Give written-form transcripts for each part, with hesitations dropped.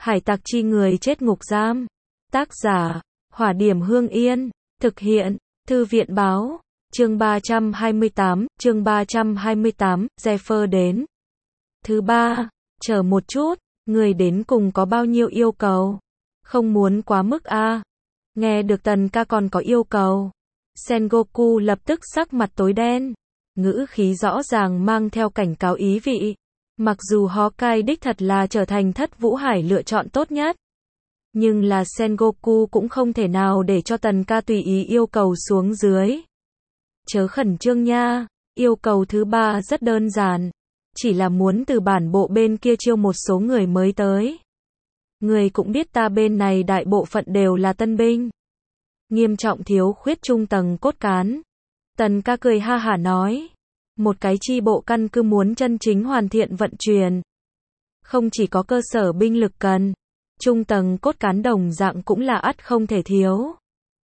Hải tặc chi người chết ngục giam. Tác giả, Hỏa Điểm Hương Yên. Thực hiện, Thư viện báo. Chương 328, Zephyr đến. Thứ ba, chờ một chút, người đến cùng có bao nhiêu yêu cầu? Không muốn quá mức a. Nghe được Tần ca còn có yêu cầu. Sengoku lập tức sắc mặt tối đen. Ngữ khí rõ ràng mang theo cảnh cáo ý vị. Mặc dù Hawkeye đích thật là trở thành Thất Vũ Hải lựa chọn tốt nhất. Nhưng là Sengoku cũng không thể nào để cho Tần ca tùy ý yêu cầu xuống dưới. Chớ khẩn trương nha, yêu cầu thứ ba rất đơn giản. Chỉ là muốn từ bản bộ bên kia chiêu một số người mới tới. Người cũng biết ta bên này đại bộ phận đều là tân binh. Nghiêm trọng thiếu khuyết trung tầng cốt cán. Tần ca cười ha hả nói. Một cái chi bộ căn cứ muốn chân chính hoàn thiện vận chuyển. Không chỉ có cơ sở binh lực cần. Trung tầng cốt cán đồng dạng cũng là ắt không thể thiếu.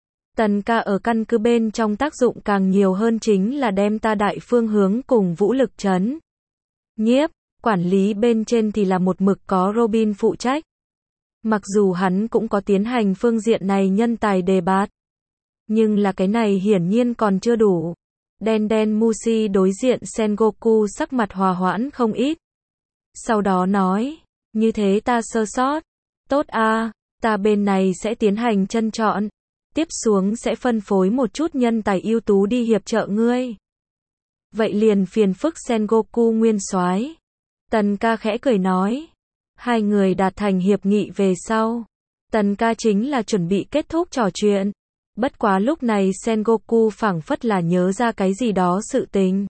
Tần ca ở căn cứ bên trong tác dụng càng nhiều hơn chính là đem ta đại phương hướng cùng vũ lực trấn nhiếp, quản lý bên trên thì là một mực có Robin phụ trách. Mặc dù hắn cũng có tiến hành phương diện này nhân tài đề bạt. Nhưng là cái này hiển nhiên còn chưa đủ. Đen Mushi đối diện Sengoku sắc mặt hòa hoãn không ít. Sau đó nói, như thế ta sơ sót. Tốt a, ta bên này sẽ tiến hành chân chọn. Tiếp xuống sẽ phân phối một chút nhân tài ưu tú đi hiệp trợ ngươi. Vậy liền phiền phức Sengoku nguyên soái. Tần ca khẽ cười nói. Hai người đạt thành hiệp nghị về sau. Tần ca chính là chuẩn bị kết thúc trò chuyện. Bất quá lúc này Sengoku phảng phất là nhớ ra cái gì đó sự tình.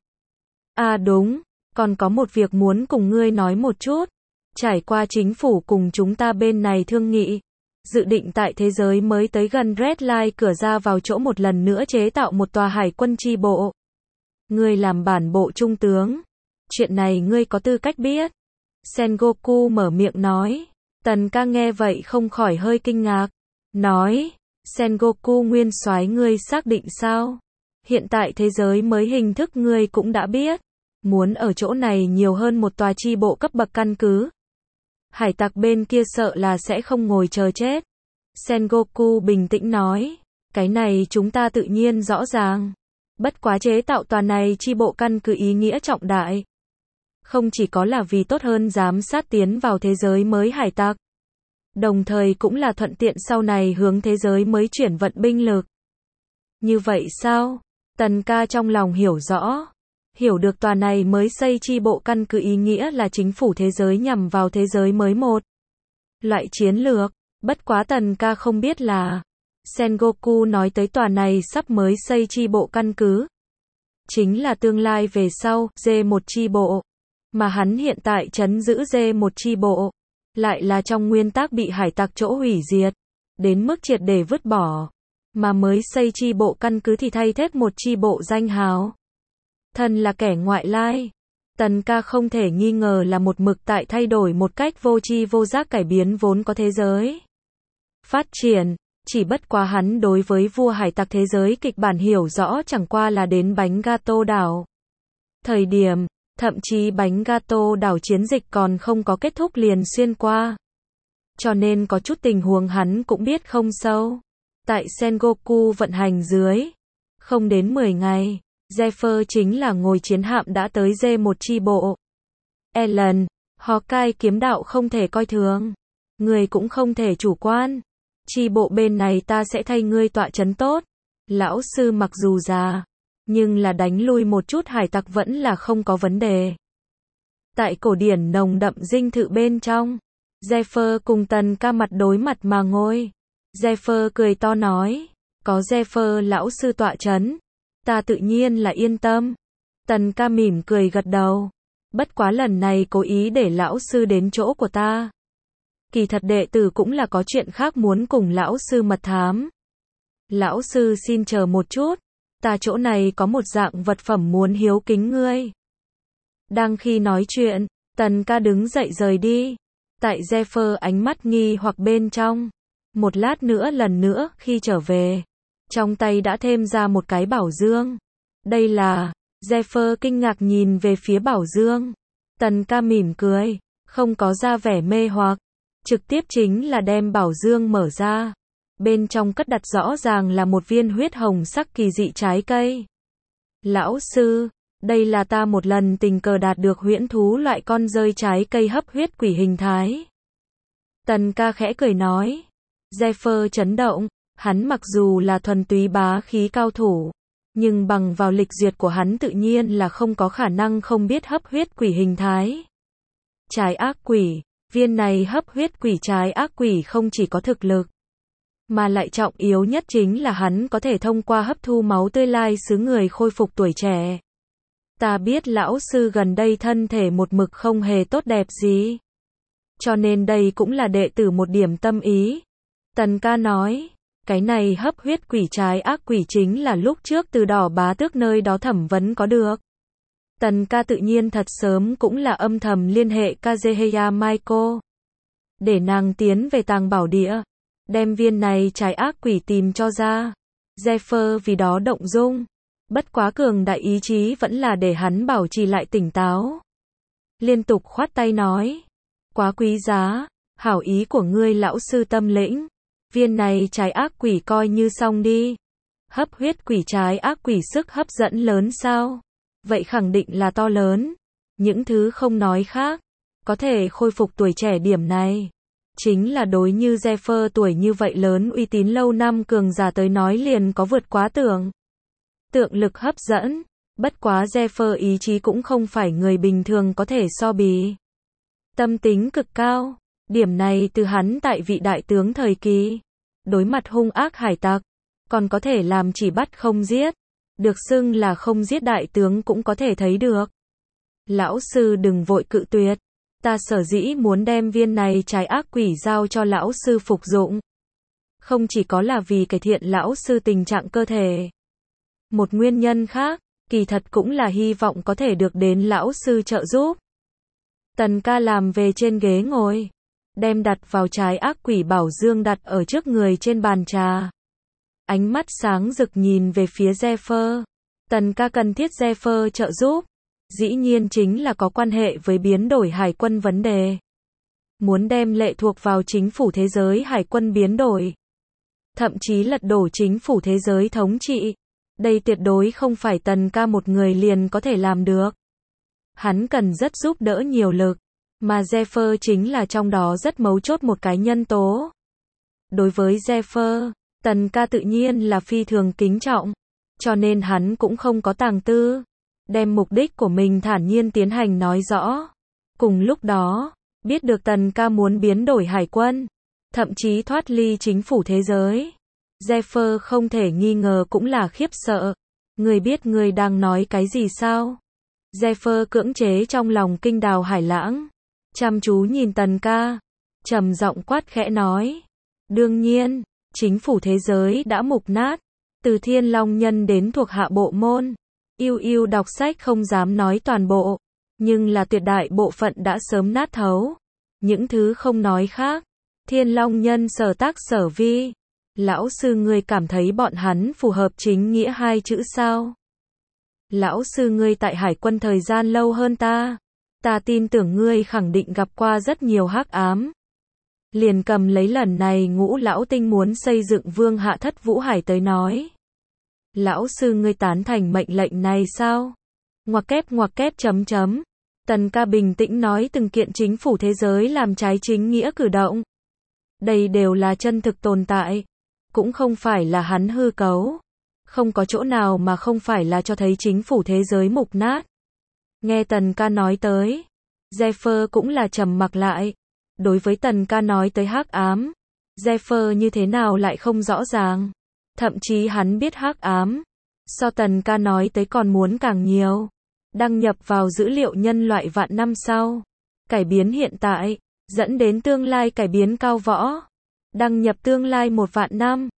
À đúng, còn có một việc muốn cùng ngươi nói một chút. Trải qua chính phủ cùng chúng ta bên này thương nghị. Dự định tại thế giới mới tới gần Red Line cửa ra vào chỗ một lần nữa chế tạo một tòa hải quân chi bộ. Ngươi làm bản bộ trung tướng. Chuyện này ngươi có tư cách biết. Sengoku mở miệng nói. Tần ca nghe vậy không khỏi hơi kinh ngạc. Nói, Sengoku nguyên soái ngươi xác định sao? Hiện tại thế giới mới hình thức ngươi cũng đã biết. Muốn ở chỗ này nhiều hơn một tòa chi bộ cấp bậc căn cứ. Hải tặc bên kia sợ là sẽ không ngồi chờ chết. Sengoku bình tĩnh nói. Cái này chúng ta tự nhiên rõ ràng. Bất quá chế tạo tòa này chi bộ căn cứ ý nghĩa trọng đại. Không chỉ có là vì tốt hơn giám sát tiến vào thế giới mới hải tặc. Đồng thời cũng là thuận tiện sau này hướng thế giới mới chuyển vận binh lực. Như vậy sao? Tần ca trong lòng hiểu rõ. Hiểu được tòa này mới xây chi bộ căn cứ ý nghĩa là chính phủ thế giới nhằm vào thế giới mới một loại chiến lược. Bất quá tần ca không biết là Sengoku nói tới tòa này sắp mới xây chi bộ căn cứ. Chính là tương lai về sau, G1 chi bộ. Mà hắn hiện tại trấn giữ G1 chi bộ. Lại là trong nguyên tắc bị hải tặc chỗ hủy diệt. Đến mức triệt để vứt bỏ. Mà mới xây chi bộ căn cứ thì thay thế một chi bộ danh hào. Thân là kẻ ngoại lai. Tần ca không thể nghi ngờ là một mực tại thay đổi một cách vô tri vô giác cải biến vốn có thế giới. Phát triển, chỉ bất quá hắn đối với vua hải tặc thế giới kịch bản hiểu rõ chẳng qua là đến bánh gato đảo. Thời điểm, thậm chí bánh gato đảo chiến dịch còn không có kết thúc liền xuyên qua. Cho nên có chút tình huống hắn cũng biết không sâu. Tại Sengoku vận hành dưới, không đến 10 ngày. Zephyr chính là ngồi chiến hạm đã tới G1 chi bộ. Ellen, Hawkeye kiếm đạo không thể coi thường. Người cũng không thể chủ quan. Chi bộ bên này ta sẽ thay ngươi tọa trấn tốt. Lão sư mặc dù già, nhưng là đánh lui một chút hải tặc vẫn là không có vấn đề. Tại cổ điển nồng đậm dinh thự bên trong, Zephyr cùng Tần ca mặt đối mặt mà ngồi. Zephyr cười to nói, có Zephyr lão sư tọa trấn. Ta tự nhiên là yên tâm. Tần ca mỉm cười gật đầu. Bất quá lần này cố ý để lão sư đến chỗ của ta. Kỳ thật đệ tử cũng là có chuyện khác muốn cùng lão sư mật thám. Lão sư xin chờ một chút. Ta chỗ này có một dạng vật phẩm muốn hiếu kính ngươi. Đang khi nói chuyện, Tần ca đứng dậy rời đi. Tại Zephyr ánh mắt nghi hoặc bên trong. Một lát nữa lần nữa khi trở về. Trong tay đã thêm ra một cái bảo dương. Đây là, Zephyr kinh ngạc nhìn về phía bảo dương. Tần ca mỉm cười, không có ra vẻ mê hoặc. Trực tiếp chính là đem bảo dương mở ra. Bên trong cất đặt rõ ràng là một viên huyết hồng sắc kỳ dị trái cây. Lão sư, đây là ta một lần tình cờ đạt được huyễn thú loại con rơi trái cây hấp huyết quỷ hình thái. Tần ca khẽ cười nói. Zephyr chấn động, hắn mặc dù là thuần túy bá khí cao thủ, nhưng bằng vào lịch duyệt của hắn tự nhiên là không có khả năng không biết hấp huyết quỷ hình thái. Trái ác quỷ, viên này hấp huyết quỷ trái ác quỷ không chỉ có thực lực, mà lại trọng yếu nhất chính là hắn có thể thông qua hấp thu máu tươi lai xứ người khôi phục tuổi trẻ. Ta biết lão sư gần đây thân thể một mực không hề tốt đẹp gì, cho nên đây cũng là đệ tử một điểm tâm ý. Tần ca nói, cái này hấp huyết quỷ trái ác quỷ chính là lúc trước từ Đỏ Bá Tước nơi đó thẩm vấn có được. Tần ca tự nhiên thật sớm cũng là âm thầm liên hệ Kazuhaya Maiko, để nàng tiến về tàng bảo địa, đem viên này trái ác quỷ tìm cho ra. Zephyr vì đó động dung, bất quá cường đại ý chí vẫn là để hắn bảo trì lại tỉnh táo. Liên tục khoát tay nói, quá quý giá, hảo ý của ngươi lão sư tâm lĩnh, viên này trái ác quỷ coi như xong đi. Hấp huyết quỷ trái ác quỷ sức hấp dẫn lớn sao? Vậy khẳng định là to lớn. Những thứ không nói khác, có thể khôi phục tuổi trẻ điểm này, chính là đối như Zephyr tuổi như vậy lớn uy tín lâu năm cường giả tới nói liền có vượt quá tưởng tượng lực hấp dẫn. Bất quá Zephyr ý chí cũng không phải người bình thường có thể so bì. Tâm tính cực cao, điểm này từ hắn tại vị đại tướng thời kỳ, đối mặt hung ác hải tặc, còn có thể làm chỉ bắt không giết, được xưng là không giết đại tướng cũng có thể thấy được. Lão sư đừng vội cự tuyệt, ta sở dĩ muốn đem viên này trái ác quỷ giao cho lão sư phục dụng, không chỉ có là vì cải thiện lão sư tình trạng cơ thể. Một nguyên nhân khác, kỳ thật cũng là hy vọng có thể được đến lão sư trợ giúp. Tần ca làm về trên ghế ngồi, đem đặt vào trái ác quỷ bảo dương đặt ở trước người trên bàn trà. Ánh mắt sáng rực nhìn về phía Zephyr. Tần ca cần thiết Zephyr trợ giúp, dĩ nhiên chính là có quan hệ với biến đổi hải quân vấn đề. Muốn đem lệ thuộc vào chính phủ thế giới hải quân biến đổi, thậm chí lật đổ chính phủ thế giới thống trị. Đây tuyệt đối không phải tần ca một người liền có thể làm được. Hắn cần rất giúp đỡ nhiều lực, mà Zephyr chính là trong đó rất mấu chốt một cái nhân tố. Đối với Zephyr, tần ca tự nhiên là phi thường kính trọng, cho nên hắn cũng không có tàng tư, đem mục đích của mình thản nhiên tiến hành nói rõ. Cùng lúc đó, biết được tần ca muốn biến đổi hải quân, thậm chí thoát ly chính phủ thế giới, Zephyr không thể nghi ngờ cũng là khiếp sợ. Người biết người đang nói cái gì sao? Zephyr cưỡng chế trong lòng kinh đào hải lãng, chăm chú nhìn tần ca, trầm giọng quát khẽ nói. Đương nhiên, chính phủ thế giới đã mục nát, từ Thiên Long Nhân đến thuộc hạ bộ môn. Yêu đọc sách không dám nói toàn bộ, nhưng là tuyệt đại bộ phận đã sớm nát thấu. Những thứ không nói khác, Thiên Long Nhân sở tác sở vi. Lão sư ngươi cảm thấy bọn hắn phù hợp chính nghĩa hai chữ sao? Lão sư ngươi tại hải quân thời gian lâu hơn ta. Ta tin tưởng ngươi khẳng định gặp qua rất nhiều hắc ám. Liền cầm lấy lần này Ngũ lão tinh muốn xây dựng Vương Hạ Thất Vũ Hải tới nói. Lão sư ngươi tán thành mệnh lệnh này sao? Ngoặc kép chấm. Tần ca bình tĩnh nói từng kiện chính phủ thế giới làm trái chính nghĩa cử động. Đây đều là chân thực tồn tại. Cũng không phải là hắn hư cấu. Không có chỗ nào mà không phải là cho thấy chính phủ thế giới mục nát. Nghe tần ca nói tới, Zephyr cũng là trầm mặc lại. Đối với tần ca nói tới hắc ám, Zephyr như thế nào lại không rõ ràng. Thậm chí hắn biết hắc ám, so tần ca nói tới còn muốn càng nhiều. Đăng nhập vào dữ liệu nhân loại vạn năm sau, cải biến hiện tại, dẫn đến tương lai cải biến cao võ. Đăng nhập tương lai 1 vạn năm.